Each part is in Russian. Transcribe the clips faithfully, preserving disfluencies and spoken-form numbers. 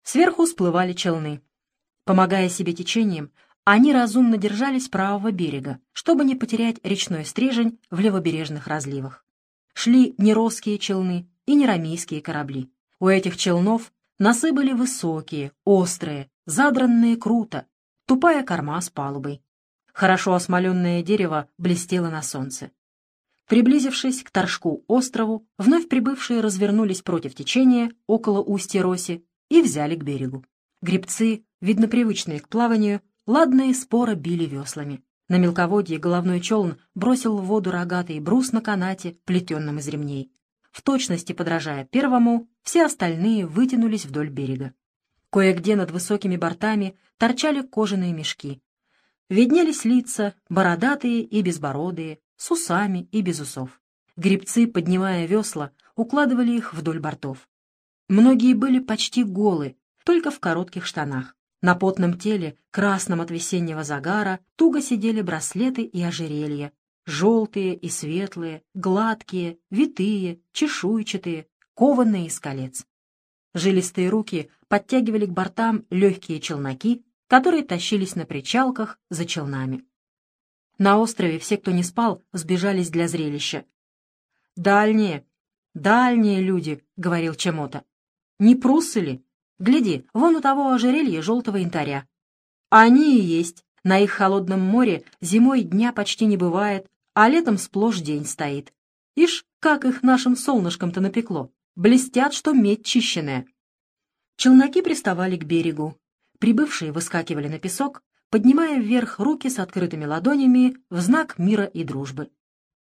Сверху всплывали челны. Помогая себе течением, они разумно держались правого берега, чтобы не потерять речной стрежень в левобережных разливах. Шли не росские челны и не рамейские корабли. У этих челнов носы были высокие, острые, задранные круто, тупая корма с палубой. Хорошо осмоленное дерево блестело на солнце. Приблизившись к Торжку острову, вновь прибывшие развернулись против течения около устья Роси и взяли к берегу. Гребцы, видно привычные к плаванию, ладно и споро били веслами. На мелководье головной челн бросил в воду рогатый брус на канате, плетенном из ремней. В точности подражая первому, все остальные вытянулись вдоль берега. Кое-где над высокими бортами торчали кожаные мешки. Виднелись лица, бородатые и безбородые, с усами и без усов. Гребцы, поднимая весла, укладывали их вдоль бортов. Многие были почти голы, только в коротких штанах. На потном теле, красном от весеннего загара, туго сидели браслеты и ожерелья. Желтые и светлые, гладкие, витые, чешуйчатые, кованные из колец. Жилистые руки подтягивали к бортам легкие челноки, которые тащились на причалках за челнами. На острове все, кто не спал, сбежались для зрелища. «Дальние, дальние люди», — говорил Чемота. «Не пруссы ли? Гляди, вон у того ожерелья желтого янтаря. Они и есть. На их холодном море зимой дня почти не бывает, а летом сплошь день стоит. Ишь, как их нашим солнышком-то напекло. Блестят, что медь чищенная». Челноки приставали к берегу. Прибывшие выскакивали на песок, поднимая вверх руки с открытыми ладонями в знак мира и дружбы.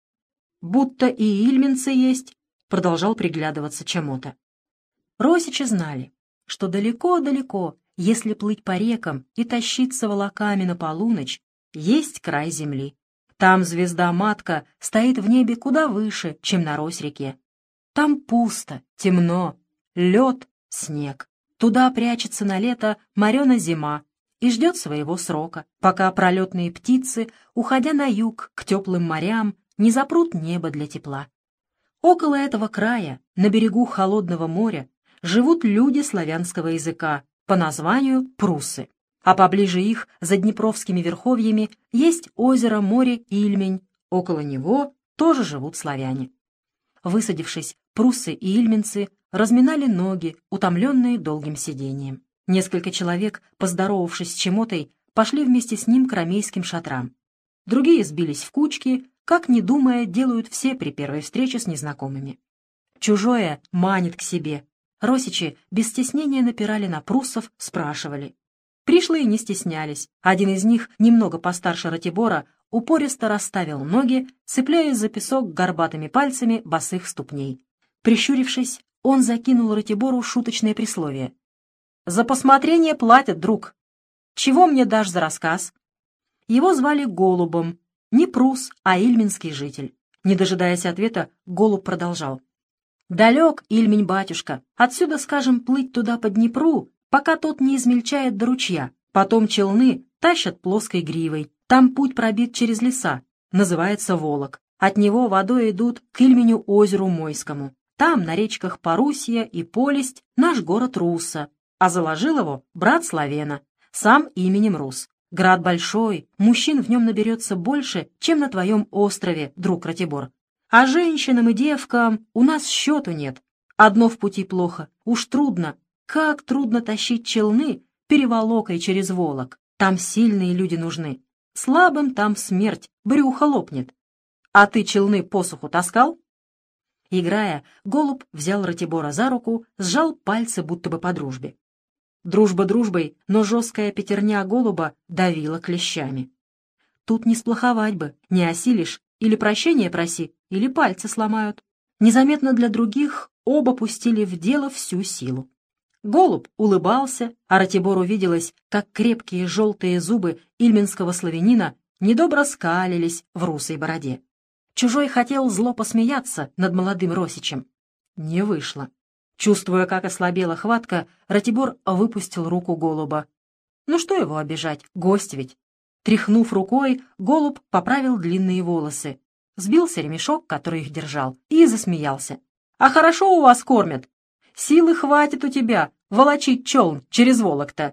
«Будто и ильменцы есть», — продолжал приглядываться Чемота. Росичи знали, что далеко-далеко, если плыть по рекам и тащиться волоками на полуночь, есть край земли. Там звезда-матка стоит в небе куда выше, чем на Рось-реке. Там пусто, темно, лед, снег. Туда прячется на лето морена зима и ждет своего срока, пока пролетные птицы, уходя на юг к теплым морям, не запрут небо для тепла. Около этого края, на берегу холодного моря, живут люди славянского языка, по названию пруссы, а поближе их, за Днепровскими верховьями, есть озеро, море Ильмень, около него тоже живут славяне. Высадившись, пруссы и ильменцы разминали ноги, утомленные долгим сидением. Несколько человек, поздоровавшись с Чемотой, пошли вместе с ним к рамейским шатрам. Другие сбились в кучки, как, не думая, делают все при первой встрече с незнакомыми. Чужое манит к себе. Росичи без стеснения напирали на пруссов, спрашивали. Пришлые не стеснялись. Один из них, немного постарше Ратибора, упористо расставил ноги, цепляясь за песок горбатыми пальцами босых ступней. Прищурившись, он закинул Ратибору шуточное присловие. «За посмотрение платят, друг. Чего мне дашь за рассказ?» Его звали Голубом, не прусс, а ильменский житель. Не дожидаясь ответа, Голуб продолжал. «Далек Ильмень, батюшка. Отсюда, скажем, плыть туда по Днепру, пока тот не измельчает до ручья. Потом челны тащат плоской гривой. Там путь пробит через леса. Называется Волок. От него водой идут к Ильменю озеру Мойскому. Там, на речках Парусья и Полесть, наш город Русса, а заложил его брат Славена, сам именем Рус. Град большой, мужчин в нем наберется больше, чем на твоем острове, друг Ратибор. А женщинам и девкам у нас счету нет. Одно в пути плохо, уж трудно. Как трудно тащить челны переволокой через Волок. Там сильные люди нужны. Слабым там смерть, брюхо лопнет. А ты челны посуху таскал?» Играя, Голуб взял Ратибора за руку, сжал пальцы будто бы по дружбе. Дружба дружбой, но жесткая пятерня Голуба давила клещами. Тут не сплоховать бы, не осилишь, или прощения проси, или пальцы сломают. Незаметно для других оба пустили в дело всю силу. Голуб улыбался, а Ратибору виделось, как крепкие желтые зубы ильменского славянина недобро скалились в русой бороде. Чужой хотел зло посмеяться над молодым Росичем. Не вышло. Чувствуя, как ослабела хватка, Ратибор выпустил руку Голуба. Ну что его обижать, гость ведь. Тряхнув рукой, Голуб поправил длинные волосы, сбился ремешок, который их держал, и засмеялся. «А хорошо у вас кормят. Силы хватит у тебя, волочить челн через Вологда!»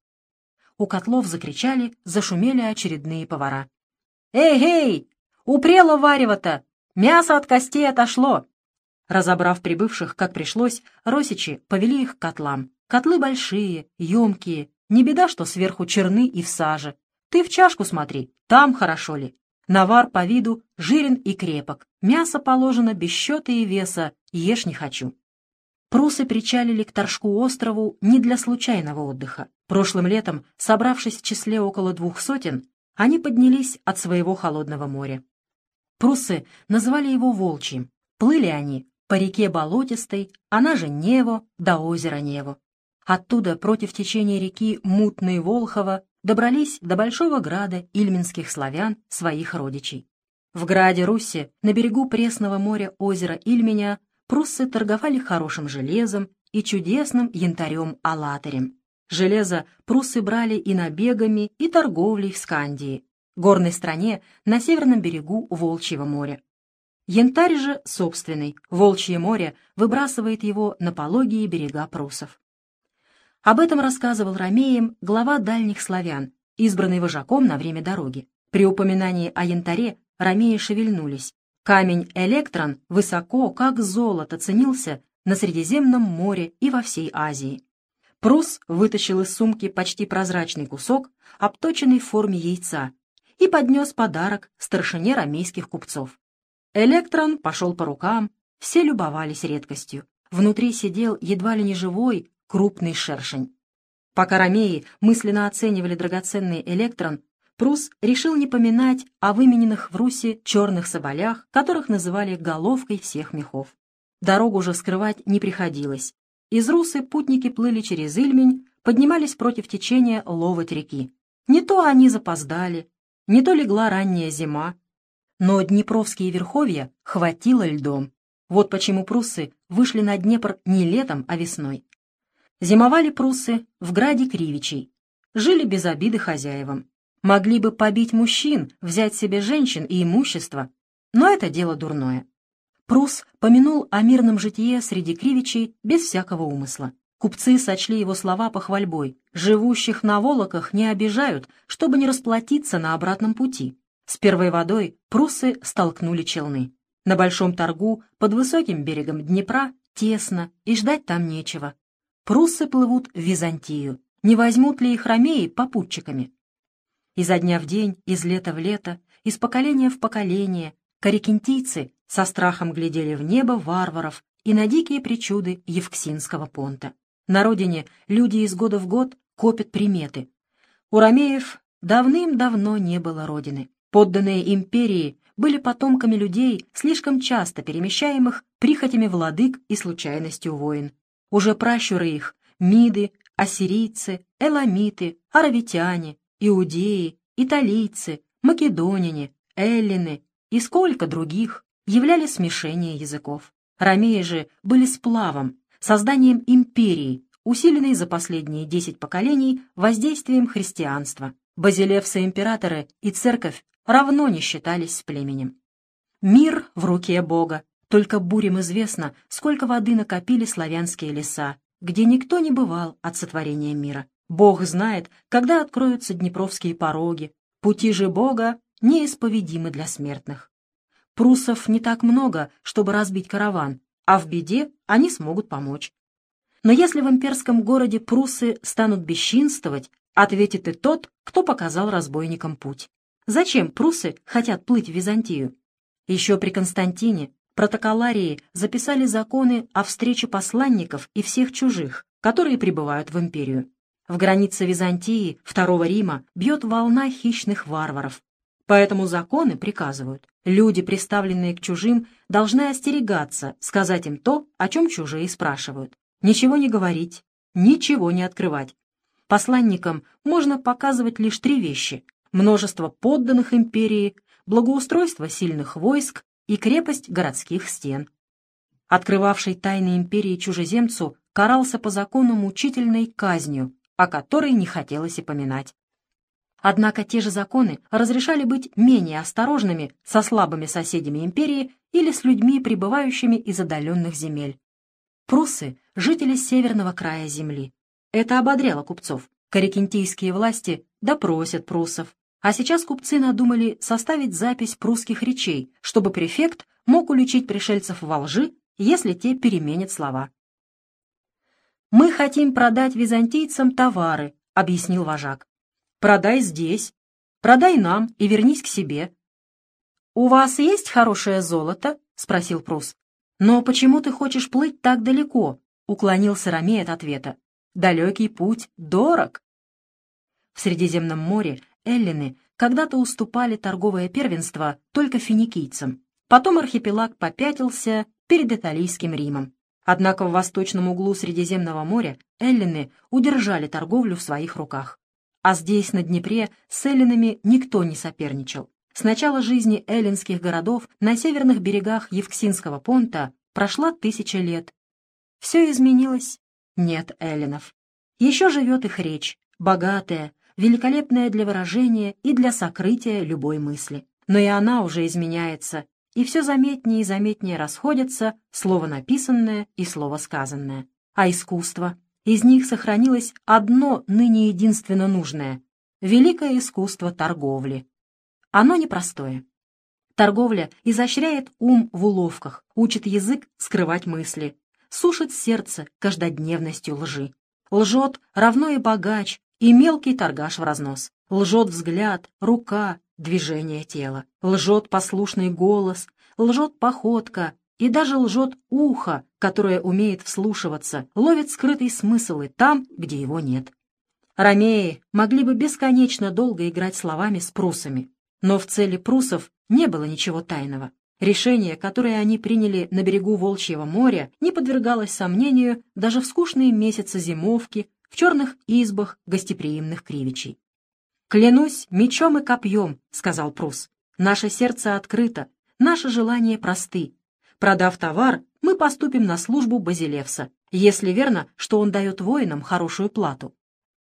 У котлов закричали, зашумели очередные повара. «Эй-эй! Упрело варево-то! Мясо от костей отошло!» Разобрав прибывших, как пришлось, росичи повели их к котлам. Котлы большие, емкие, не беда, что сверху черны и в саже. Ты в чашку смотри, там хорошо ли. Навар по виду жирен и крепок, мясо положено без счета и веса, ешь не хочу. Прусы причалили к Торжку острову не для случайного отдыха. Прошлым летом, собравшись в числе около двух сотен, они поднялись от своего холодного моря. Прусы называли его Волчьим. Плыли они по реке болотистой, она же Нево, до озера Нево. Оттуда против течения реки Мутной Волхова добрались до большого града ильминских славян, своих родичей. В граде Руси, на берегу пресного моря озера Ильменя, пруссы торговали хорошим железом и чудесным янтарем-алатырем. Железо пруссы брали и набегами, и торговлей в Скандии, горной стране на северном берегу Волчьего моря. Янтарь же собственный, Волчье море выбрасывает его на пологие берега пруссов. Об этом рассказывал ромеям глава дальних славян, избранный вожаком на время дороги. При упоминании о янтаре ромеи шевельнулись. Камень электрон высоко, как золото, ценился на Средиземном море и во всей Азии. Прусс вытащил из сумки почти прозрачный кусок, обточенный в форме яйца, и поднес подарок старшине ромейских купцов. Электрон пошел по рукам, все любовались редкостью. Внутри сидел едва ли не живой, крупный шершень. Пока ромеи мысленно оценивали драгоценный электрон, Прусс решил не поминать о вымененных в Руси черных соболях, которых называли головкой всех мехов. Дорогу же скрывать не приходилось. Из Русы путники плыли через Ильмень, поднимались против течения Ловоть реки. Не то они запоздали, не то легла ранняя зима, но Днепровские верховья хватило льдом. Вот почему пруссы вышли на Днепр не летом, а весной. Зимовали пруссы в граде Кривичей, жили без обиды хозяевам. Могли бы побить мужчин, взять себе женщин и имущество, но это дело дурное. Прусс помянул о мирном житие среди Кривичей без всякого умысла. Купцы сочли его слова похвальбой. Живущих на Волоках не обижают, чтобы не расплатиться на обратном пути. С первой водой пруссы столкнули челны. На большом торгу под высоким берегом Днепра тесно, и ждать там нечего. Пруссы плывут в Византию. Не возьмут ли их ромеи попутчиками? Изо дня в день, из лета в лето, из поколения в поколение карикинтийцы со страхом глядели в небо варваров и на дикие причуды Евксинского понта. На родине люди из года в год копят приметы. У ромеев давным-давно не было родины. Подданные империи были потомками людей, слишком часто перемещаемых прихотями владык и случайностью войн. Уже пращуры их — миды, ассирийцы, эламиты, аравитяне, иудеи, италийцы, македоняне, эллины и сколько других являли смешение языков. Ромеи же были сплавом, созданием империи, усиленной за последние десять поколений воздействием христианства. Базилевсы-императоры и церковь равно не считались с племенем. Мир в руке Бога. Только бурям известно, сколько воды накопили славянские леса, где никто не бывал от сотворения мира. Бог знает, когда откроются днепровские пороги. Пути же Бога неисповедимы для смертных. Пруссов не так много, чтобы разбить караван, а в беде они смогут помочь. Но если в имперском городе пруссы станут бесчинствовать, ответит и тот, кто показал разбойникам путь. Зачем пруссы хотят плыть в Византию? Еще при Константине протоколарии записали законы о встрече посланников и всех чужих, которые прибывают в империю. В границе Византии, Второго Рима, бьет волна хищных варваров. Поэтому законы приказывают. Люди, приставленные к чужим, должны остерегаться сказать им то, о чем чужие спрашивают. Ничего не говорить, ничего не открывать. Посланникам можно показывать лишь три вещи: множество подданных империи, благоустройство сильных войск и крепость городских стен. Открывавший тайны империи чужеземцу карался по закону мучительной казнью, о которой не хотелось и поминать. Однако те же законы разрешали быть менее осторожными со слабыми соседями империи или с людьми, прибывающими из отдаленных земель. Пруссы — жители северного края земли. Это ободряло купцов. Карикинтийские власти допросят пруссов. А сейчас купцы надумали составить запись прусских речей, чтобы префект мог уличить пришельцев во лжи, если те переменят слова. «Мы хотим продать византийцам товары», — объяснил вожак. «Продай здесь, продай нам и вернись к себе». «У вас есть хорошее золото?» — спросил Прусс. «Но почему ты хочешь плыть так далеко?» — уклонился Ромей от ответа. «Далекий путь дорог». В Средиземном море эллины когда-то уступали торговое первенство только финикийцам. Потом архипелаг попятился перед Италийским Римом. Однако в восточном углу Средиземного моря эллины удержали торговлю в своих руках. А здесь, на Днепре, с эллинами никто не соперничал. С начала жизни эллинских городов на северных берегах Евксинского понта прошла тысяча лет. Все изменилось? Нет эллинов. Еще живет их речь, богатая, великолепная для выражения и для сокрытия любой мысли. Но и она уже изменяется, и все заметнее и заметнее расходятся слово написанное и слово сказанное. А искусство? Из них сохранилось одно ныне единственно нужное — великое искусство торговли. Оно непростое. Торговля изощряет ум в уловках, учит язык скрывать мысли, сушит сердце каждодневностью лжи. Лжет равно и богач, и мелкий торгаш в разнос. Лжет взгляд, рука, движение тела. Лжет послушный голос, лжет походка, и даже лжет ухо, которое умеет вслушиваться, ловит скрытый смысл и там, где его нет. Ромеи могли бы бесконечно долго играть словами с пруссами, но в цели пруссов не было ничего тайного. Решение, которое они приняли на берегу Волчьего моря, не подвергалось сомнению даже в скучные месяцы зимовки, в черных избах гостеприимных кривичей. «Клянусь мечом и копьем», — сказал Прусс, — «наше сердце открыто, наши желания просты. Продав товар, мы поступим на службу Базилевса, если верно, что он дает воинам хорошую плату.